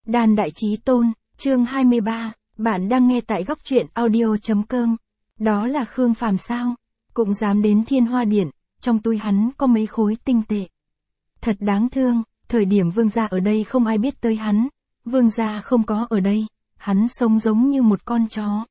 Đan Đại Chí Tôn, chương 23, bạn đang nghe tại góc truyện audio.com. Đó là Khương Phàm sao? Cũng dám đến Thiên Hoa Điện, trong túi hắn có mấy khối tinh tệ. Thật đáng thương, thời điểm vương gia ở đây không ai biết tới hắn, vương gia không có ở đây, hắn sống giống như một con chó.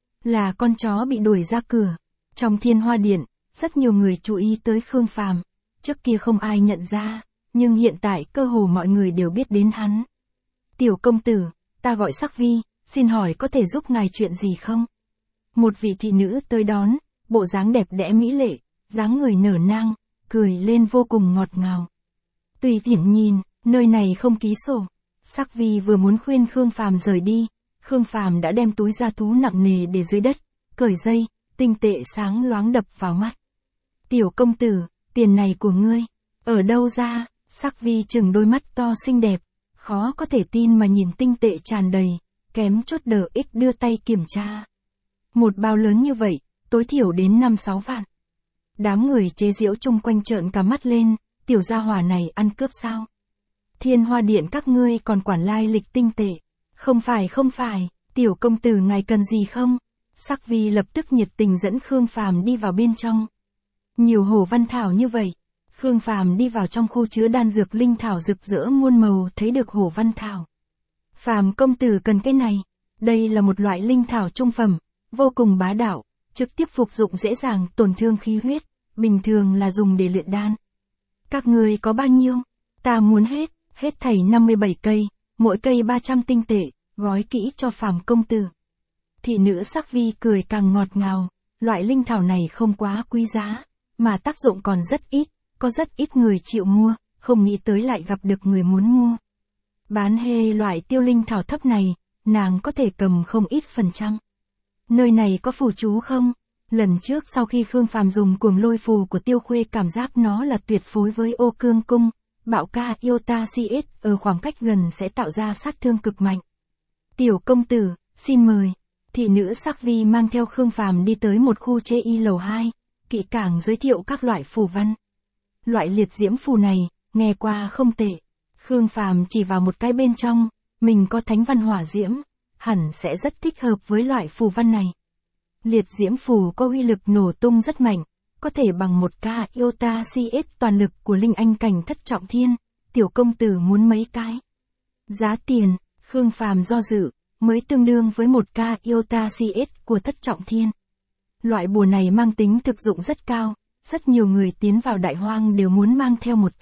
Là con chó bị đuổi ra cửa. Trong Thiên Hoa Điện, rất nhiều người chú ý tới Khương Phàm, trước kia không ai nhận ra, nhưng hiện tại cơ hồ mọi người đều biết đến hắn. Tiểu công tử, ta gọi Sắc Vi, xin hỏi có thể giúp ngài chuyện gì không? Một vị thị nữ tới đón, bộ dáng đẹp đẽ mỹ lệ, dáng người nở nang, cười lên vô cùng ngọt ngào. Tùy tiện nhìn, nơi này không ký sổ. Sắc Vi vừa muốn khuyên Khương Phàm rời đi, Khương Phàm đã đem túi da thú nặng nề để dưới đất, cởi dây, tinh tệ sáng loáng đập vào mắt. Tiểu công tử, tiền này của ngươi, ở đâu ra? Sắc Vi chừng đôi mắt to xinh đẹp, khó có thể tin mà nhìn tinh tệ tràn đầy, kém chút đờ ích đưa tay kiểm tra. Một bao lớn như vậy, tối thiểu đến 5-6 vạn. Đám người chế giễu chung quanh trợn cả mắt lên, tiểu gia hỏa này ăn cướp sao? Thiên Hoa Điện các ngươi còn quản lai lịch tinh tệ. Không phải, tiểu công tử ngài cần gì không? Sắc Vi lập tức nhiệt tình dẫn Khương Phàm đi vào bên trong. Nhiều hồ văn thảo như vậy. Khương Phàm đi vào trong khu chứa đan dược linh thảo rực rỡ muôn màu, thấy được hồ văn thảo. Phàm công tử cần cái này. Đây là một loại linh thảo trung phẩm, vô cùng bá đạo, trực tiếp phục dụng dễ dàng tổn thương khí huyết, bình thường là dùng để luyện đan. Các người có bao nhiêu? Ta muốn hết thảy 57 cây, mỗi cây 300 tinh tệ, gói kỹ cho Phàm công tử. Thị nữ Sắc Vi cười càng ngọt ngào, loại linh thảo này không quá quý giá, mà tác dụng còn rất ít, có rất ít người chịu mua, không nghĩ tới lại gặp được người muốn mua. Bán hê loại tiêu linh thảo thấp này, nàng có thể cầm không ít %. Nơi này có phù chú không? Lần trước sau khi Khương Phàm dùng cuồng lôi phù của Tiêu Khuê cảm giác nó là tuyệt phối với ô cương cung, bạo ca Iota CS ở khoảng cách gần sẽ tạo ra sát thương cực mạnh. Tiểu công tử, xin mời. Thị nữ Sắc Vi mang theo Khương Phàm đi tới một khu chê y lầu 2, kỹ càng giới thiệu các loại phù văn. Loại liệt diễm phù này, nghe qua không tệ. Khương Phàm chỉ vào một cái bên trong, mình có thánh văn hỏa diễm, hẳn sẽ rất thích hợp với loại phù văn này. Liệt diễm phù có uy lực nổ tung rất mạnh, có thể bằng 1k Iota CS toàn lực của linh anh cảnh thất trọng thiên, tiểu công tử muốn mấy cái. Giá tiền, Khương Phàm do dự, mới tương đương với 1k Iota CS của thất trọng thiên. Loại bùa này mang tính thực dụng rất cao, rất nhiều người tiến vào đại hoang đều muốn mang theo một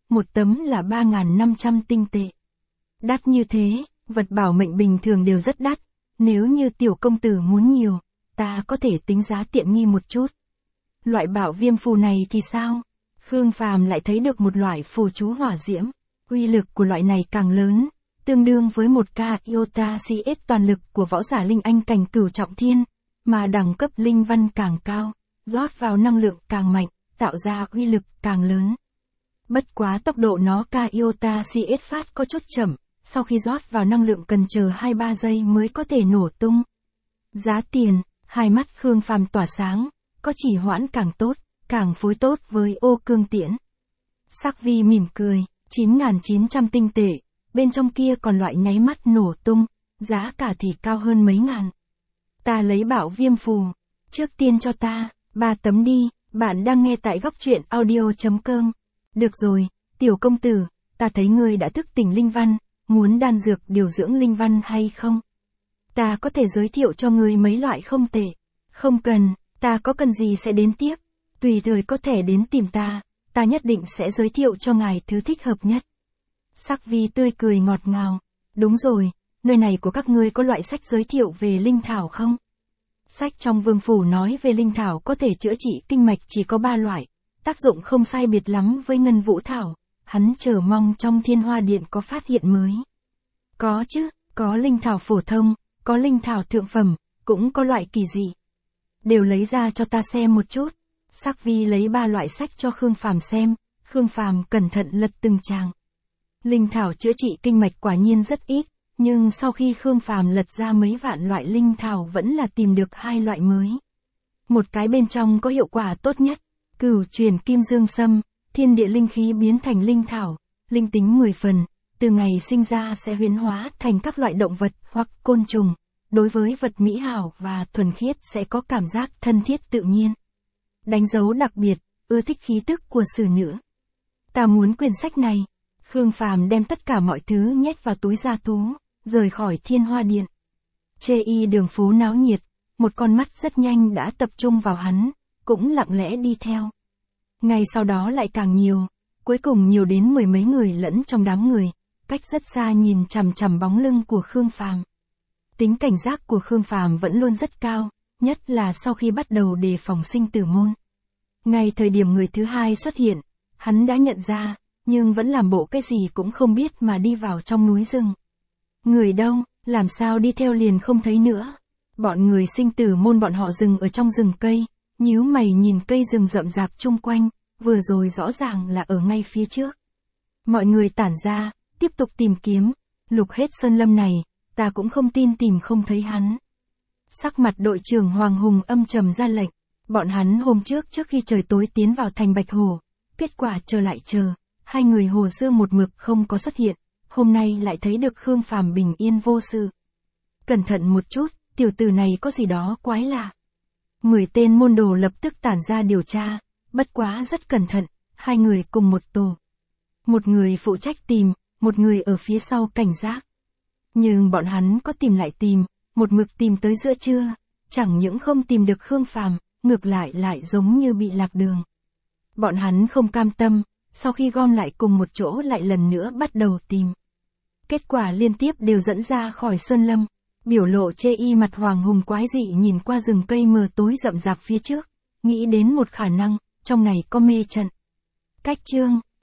tấm là 3.500 tinh tệ. Đắt như thế, vật bảo mệnh bình thường đều rất đắt, nếu như tiểu công tử muốn nhiều, ta có thể tính giá tiện nghi một chút. Loại bảo viêm phù này thì sao? Khương Phàm lại thấy được một loại phù chú hỏa diễm, uy lực của loại này càng lớn, tương đương với 1k Iota CS toàn lực của võ giả linh anh cảnh cửu trọng thiên, mà đẳng cấp linh văn càng cao, rót vào năng lượng càng mạnh, tạo ra uy lực càng lớn. Bất quá tốc độ nó k Iota CS phát có chút chậm, sau khi rót vào năng lượng cần chờ 2-3 giây mới có thể nổ tung. Giá tiền, hai mắt Khương Phàm tỏa sáng, có chỉ hoãn càng tốt, càng phối tốt với ô cương tiễn. Sắc Vi mỉm cười, 9.900 tinh tệ, bên trong kia còn loại nháy mắt nổ tung, giá cả thì cao hơn mấy ngàn. Ta lấy bảo viêm phù, trước tiên cho ta, 3 tấm đi, bạn đang nghe tại góc truyện audio.com. Được rồi, tiểu công tử, ta thấy ngươi đã thức tỉnh linh văn, muốn đan dược điều dưỡng linh văn hay không? Ta có thể giới thiệu cho ngươi mấy loại không tệ. Không cần, ta có cần gì sẽ đến tiếp, tùy thời có thể đến tìm ta nhất định sẽ giới thiệu cho ngài thứ thích hợp nhất. Sắc Vi tươi cười ngọt ngào, đúng rồi, nơi này của các ngươi có loại sách giới thiệu về linh thảo không? Sách trong vương phủ nói về linh thảo có thể chữa trị kinh mạch chỉ có 3 loại, tác dụng không sai biệt lắm với ngân vũ thảo, hắn chờ mong trong Thiên Hoa Điện có phát hiện mới. Có chứ, có linh thảo phổ thông, có linh thảo thượng phẩm, cũng có loại kỳ dị. Đều lấy ra cho ta xem một chút. Sắc Vi lấy 3 loại sách cho Khương Phàm xem, Khương Phàm cẩn thận lật từng trang. Linh thảo chữa trị kinh mạch quả nhiên rất ít, nhưng sau khi Khương Phàm lật ra mấy vạn loại linh thảo vẫn là tìm được 2 loại mới. Một cái bên trong có hiệu quả tốt nhất, Cửu Truyền Kim Dương Sâm, thiên địa linh khí biến thành linh thảo, linh tính 10 phần, từ ngày sinh ra sẽ huyễn hóa thành các loại động vật hoặc côn trùng, đối với vật mỹ hảo và thuần khiết sẽ có cảm giác thân thiết tự nhiên. Đánh dấu đặc biệt, ưa thích khí tức của xử nữ. Ta muốn quyển sách này. Khương Phàm đem tất cả mọi thứ nhét vào túi da thú, rời khỏi Thiên Hoa Điện. Chê y đường phố náo nhiệt, một con mắt rất nhanh đã tập trung vào hắn, cũng lặng lẽ đi theo. Ngày sau đó lại càng nhiều, cuối cùng nhiều đến 10 mấy người lẫn trong đám người, cách rất xa nhìn chằm chằm bóng lưng của Khương Phàm. Tính cảnh giác của Khương Phàm vẫn luôn rất cao, nhất là sau khi bắt đầu đề phòng sinh tử môn. Ngay thời điểm người thứ hai xuất hiện, hắn đã nhận ra, nhưng vẫn làm bộ cái gì cũng không biết mà đi vào trong núi rừng. Người đâu, làm sao đi theo liền không thấy nữa. Bọn người sinh tử môn bọn họ dừng ở trong rừng cây, nhíu mày nhìn cây rừng rậm rạp chung quanh, vừa rồi rõ ràng là ở ngay phía trước. Mọi người tản ra, tiếp tục tìm kiếm, lục hết sơn lâm này, ta cũng không tin tìm không thấy hắn. Sắc mặt đội trưởng Hoàng Hùng âm trầm ra lệnh, bọn hắn hôm trước khi trời tối tiến vào thành Bạch Hồ, kết quả chờ lại chờ, hai người Hồ Dương một mực không có xuất hiện, hôm nay lại thấy được Khương Phàm bình yên vô sự. Cẩn thận một chút, tiểu tử này có gì đó quái lạ. 10 tên môn đồ lập tức tản ra điều tra, bất quá rất cẩn thận, hai người cùng một tổ. Một người phụ trách tìm, một người ở phía sau cảnh giác. Nhưng bọn hắn có tìm lại tìm, một mực tìm tới giữa trưa, chẳng những không tìm được Khương Phàm, ngược lại giống như bị lạc đường. Bọn hắn không cam tâm, sau khi gom lại cùng một chỗ lại lần nữa bắt đầu tìm. Kết quả liên tiếp đều dẫn ra khỏi sơn lâm, biểu lộ chê y mặt Hoàng Hùng quái dị nhìn qua rừng cây mờ tối rậm rạp phía trước, nghĩ đến một khả năng, trong này có mê trận. Cách chương